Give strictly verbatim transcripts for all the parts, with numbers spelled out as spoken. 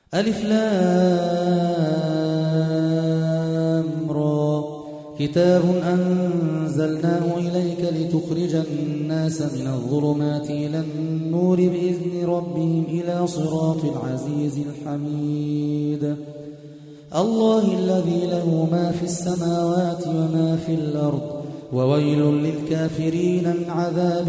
ألف لام را كتاب أنزلناه إليك لتخرج الناس من الظلمات إلى النور بإذن ربهم إلى صراط العزيز الحميد الله الذي له ما في السماوات وما في الأرض وويل للكافرين من عذاب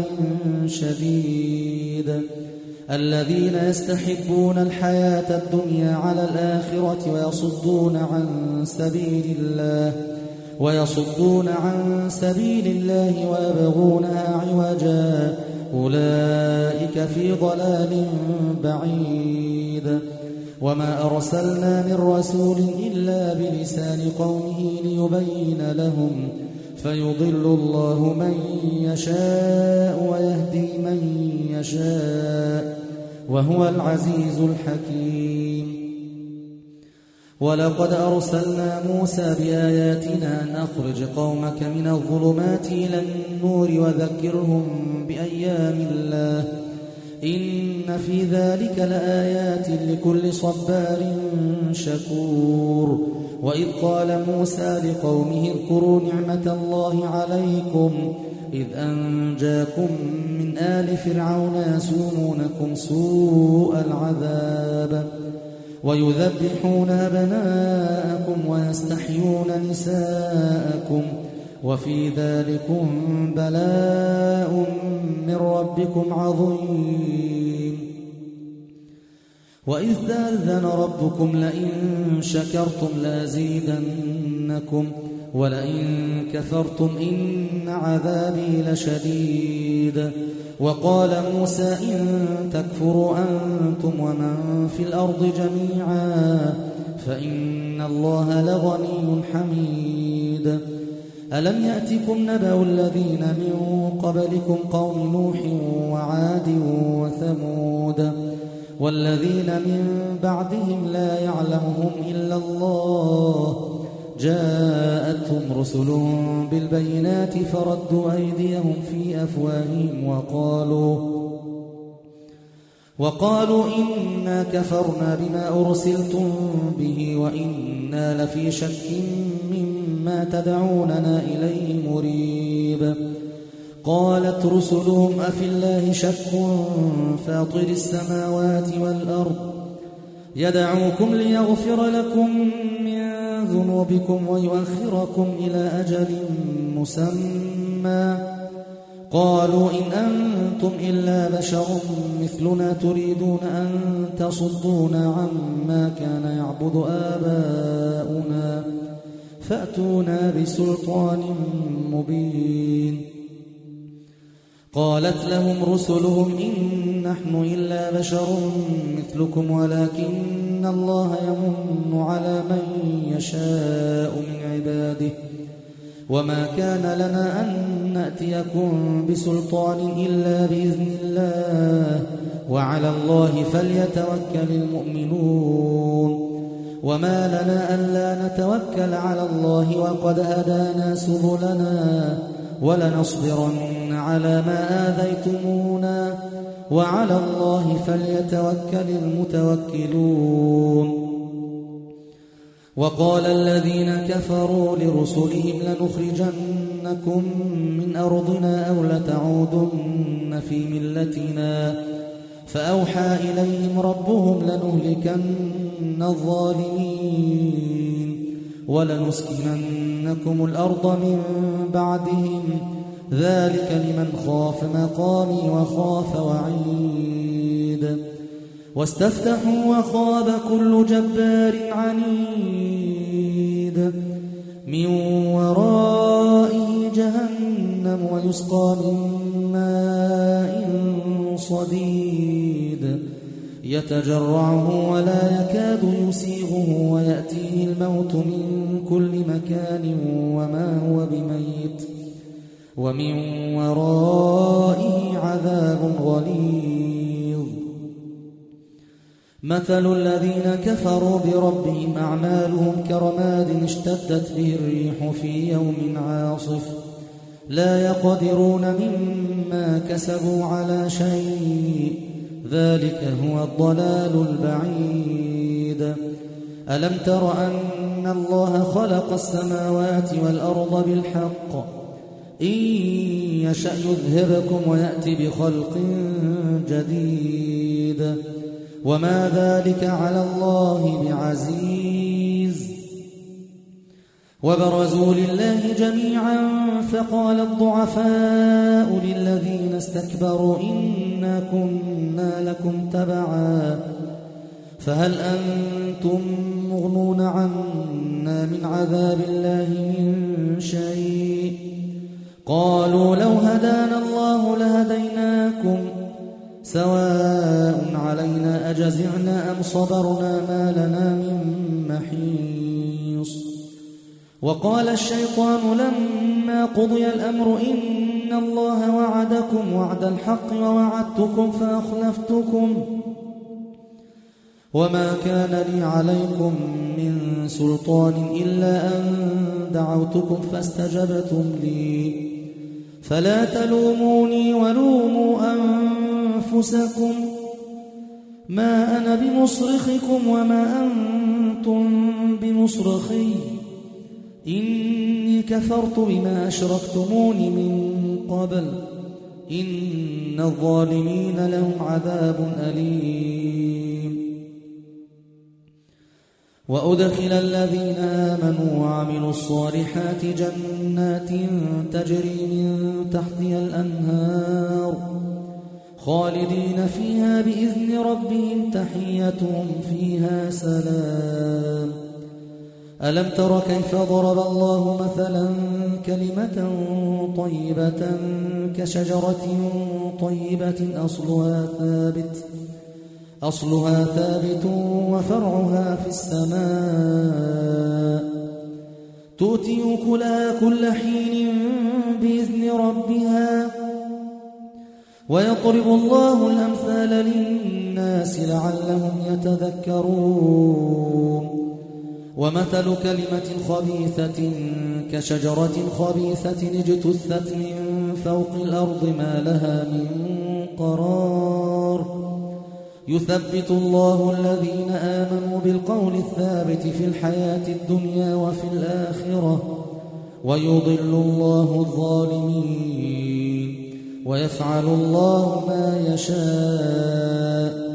شديد الذين يستحبون الحياة الدنيا على الآخرة ويصدون عن سبيل الله ويصدون عن سبيل الله ويبغونها عوجا أولئك في ضلال بعيد وما أرسلنا من رسول إلا بلسان قومه ليبين لهم فيضل الله من يشاء ويهدي من يشاء وهو العزيز الحكيم ولقد أرسلنا موسى بآياتنا أن أخرج قومك من الظلمات إلى النور وذكرهم بأيام الله إن في ذلك لآيات لكل صبار شكور وإذ قال موسى لقومه اذكروا نعمة الله عليكم إذ أنجاكم من آل فرعون يسومونكم سوء العذاب ويذبحون أبناءكم ويستحيون نساءكم وفي ذلكم بلاء من ربكم عظيم وإذ تأذن ربكم لئن شكرتم لأزيدنكم ولئن كفرتم إن عذابي لشديد وقال موسى إن تكفروا أنتم ومن في الأرض جميعا فإن الله لغني حميد ألم يأتكم نبأ الذين من قبلكم قوم نوح وعاد وثمود والذين من بعدهم لا يعلمهم إلا الله جاءتهم رسلهم بالبينات فردوا أيديهم في أفواههم وقالوا وقالوا إنا كفرنا بما أرسلتم به وإنا لفي شك مما تدعوننا إليه مريب قالت رسلهم أفي الله شك فاطر السماوات والأرض يدعوكم ليغفر لكم من ذنوبكم ويؤخركم إلى أجل مسمى قالوا إن أنتم إلا بشر مثلنا تريدون أن تصدونا عما كان يعبد آباؤنا فأتونا بسلطان مبين قالت لهم رسلهم إن نحن إلا بشر مثلكم ولكن الله يمن على من يشاء من عباده وما كان لنا أن نأتيكم بسلطان إلا بإذن الله وعلى الله فليتوكل المؤمنون وما لنا ألا نتوكل على الله وقد هدانا سبلنا ولنصبرن على ما آذيتمونا وعلى الله فليتوكل المتوكلون وقال الذين كفروا لرسلهم لنخرجنكم من أرضنا أو لتعودن في ملتنا فأوحى إليهم ربهم لنهلكن الظالمين ولنسكننكم الأرض من بعدهم ذلك لمن خاف مقامي وخاف وعيد واستفتحوا وخاب كل جبار عنيد من ورائه جهنم ويسقى من ماء صديد يتجرعه ولا يكاد يسيغه ويأتيه الموت من كل مكان وما هو بميت ومن ورائه عذاب غليظ مثل الذين كفروا بربهم أعمالهم كرماد اشتدت به الريح في يوم عاصف لا يقدرون مما كسبوا على شيء ذلك هو الضلال البعيد شديد. ألم تر أن الله خلق السماوات والأرض بالحق إن يشأ يذهبكم ويأتي بخلق جديد وما ذلك على الله بعزيز. وبرزوا لله جميعا فقال الضعفاء للذين استكبروا إنا كنا لكم تبعا فهل أنتم مغنون عنا من عذاب الله من شيء قالوا لو هدانا الله لهديناكم سواء علينا أجزعنا أم صبرنا ما لنا من محيص. وقال الشيطان لما قضي الأمر إن الله وعدكم وعد الحق ووعدتكم فأخلفتكم وما كان لي عليكم من سلطان إلا أن دعوتكم فاستجبتم لي فلا تلوموني ولوموا أنفسكم ما أنا بمصرخكم وما أنتم بمصرخي إني كفرت بما أشركتمون من قبل إن الظالمين لهم عذاب أليم. وأدخل الذين آمنوا وعملوا الصالحات جنات تجري من تحتها الأنهار خالدين فيها بإذن ربهم تحيتهم فيها سلام. ألم تر كيف ضرب الله مثلا كلمة طيبة كشجرة طيبة أصلها ثابت أصلها ثابت وفرعها في السماء تؤتي أكلها كل حين بإذن ربها ويضرب الله الأمثال للناس لعلهم يتذكرون. ومثل كلمة خبيثة كشجرة خبيثة اجتثت من فوق الأرض ما لها من قرار يثبت الله الذين آمنوا بالقول الثابت في الحياة الدنيا وفي الآخرة ويضل الله الظالمين ويفعل الله ما يشاء.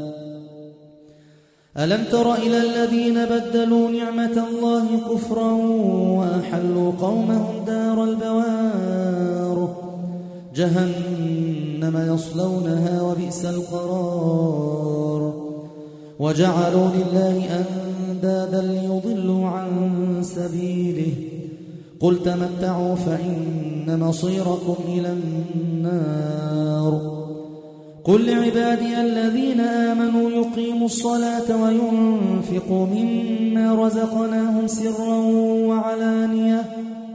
ألم تر إلى الذين بدلوا نعمة الله كفرا وأحلوا قومهم دار البوار جهنم يصلونها وبئس القرار وجعلوا لله أندادا ليضلوا عن سبيله قل تمتعوا فإن مصيركم إلى النار. قل لعبادي الذين آمنوا يقيموا الصلاة وينفقوا مما رزقناهم سرا وعلانية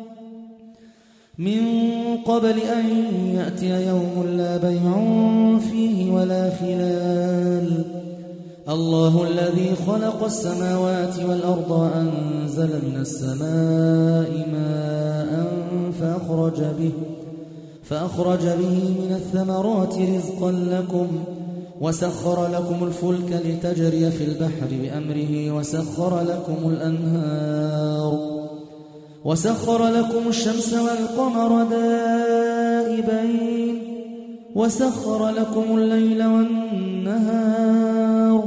من قبل أن يأتي يوم لا بيع فيه ولا خلال. الله الذي خلق السماوات والأرض وأنزل من السماء ماء فأخرج به فأخرج به من الثمرات رزقا لكم وسخر لكم الفلك لتجري في البحر بأمره وسخر لكم الأنهار وسخر لكم الشمس والقمر دائبين وسخر لكم الليل والنهار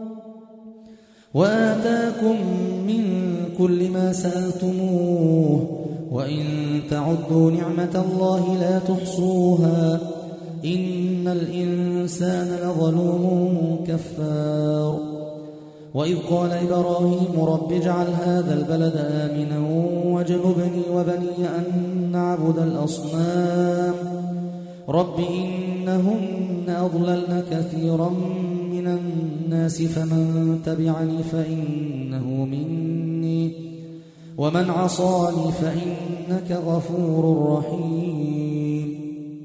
وآتاكم من كل ما سألتموه وإن تعدوا نعمة الله لا تحصوها إن الإنسان لظلوم كفار. وإذ قال إبراهيم رب اجعل هذا البلد آمنا واجنبني وبني أن نعبد الأصنام رب إنهن أضللن كثيرا من الناس فمن تبعني فإنه مني ومن عصاني فإنك غفور رحيم.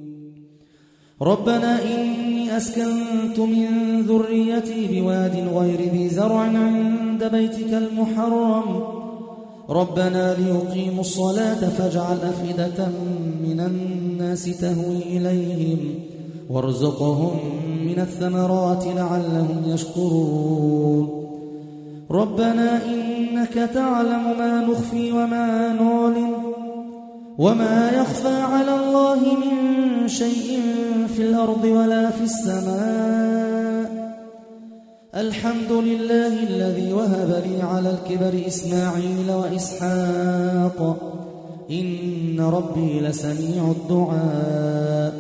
ربنا إني أسكنت من ذريتي بواد غير ذي زرع عند بيتك المحرم ربنا ليقيموا الصلاة فاجعل أفئدة من الناس تهوي إليهم وارزقهم من الثمرات لعلهم يشكرون. ربنا إنك تعلم ما نخفي وما نعلن وما يخفى على الله من شيء في الأرض ولا في السماء. الحمد لله الذي وهب لي على الكبر إسماعيل وإسحاق إن ربي لسميع الدعاء.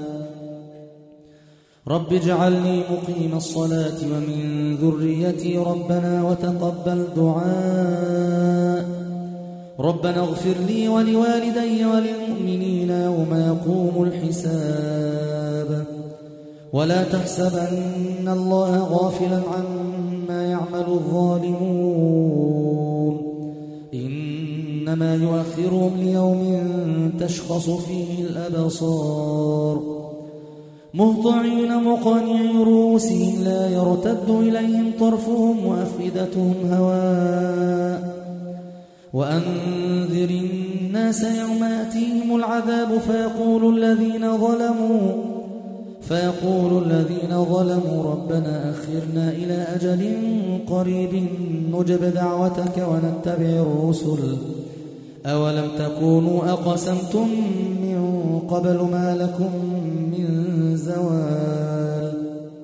رب اجعلني مقيم الصلاة ومن ذريتي ربنا وتقبل دعاء. ربنا اغفر لي ولوالدي وللمؤمنين يوم يقوم الحساب. ولا تحسبن الله غافلا عما يعمل الظالمون إنما يؤخرهم ليوم تشخص فيه الأبصار مهطعين مقنعي رؤوسهم لا يرتد إليهم طرفهم وأفئدتهم هواء. وأنذر الناس يوم يأتيهم العذاب فيقول الذين ظلموا فيقول الذين ظلموا ربنا أخرنا إلى أجل قريب نجب دعوتك ونتبع الرسل أولم تكونوا أقسمتم من قبل ما لكم من زوال.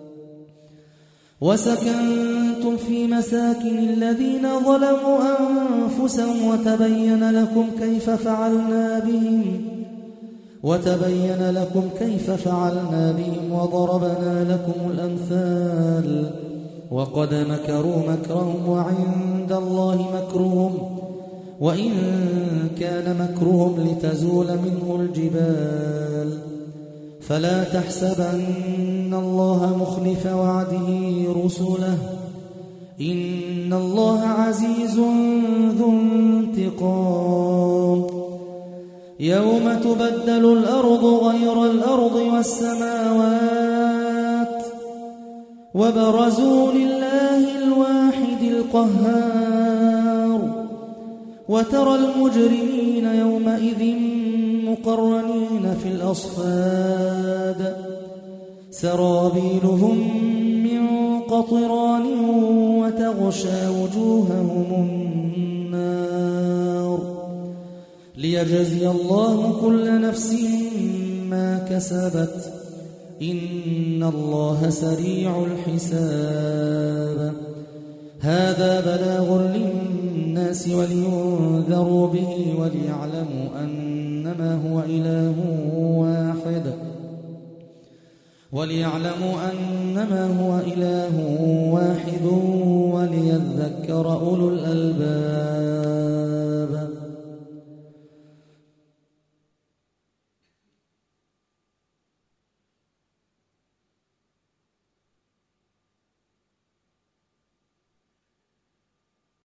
وسكنتم في مساكن الذين ظلموا أنفسهم وتبين لكم كيف فعلنا بهم وتبين لكم كيف فعلنا بهم وضربنا لكم الأمثال. وقد مكروا مكرهم وعند الله مكرهم وإن كان مكرهم لتزول منه الجبال. فلا تحسبن الله مخلف وعده رسله إن الله عزيز ذو انتقام. يوم تبدل الأرض غير الأرض والسماوات وبرزوا لله الواحد القهار. وترى المجرمين يومئذ مقرنين في الأصفاد سرابيلهم من قطران وتغشى وجوههم النار ليجزي الله كل نفس ما كسبت إن الله سريع الحساب. هذا بلاغ للناس ولينذروا به وليعلموا أنما هو إله واحد وليعلموا أنما هو إله واحد وليذكر أولو الألباب.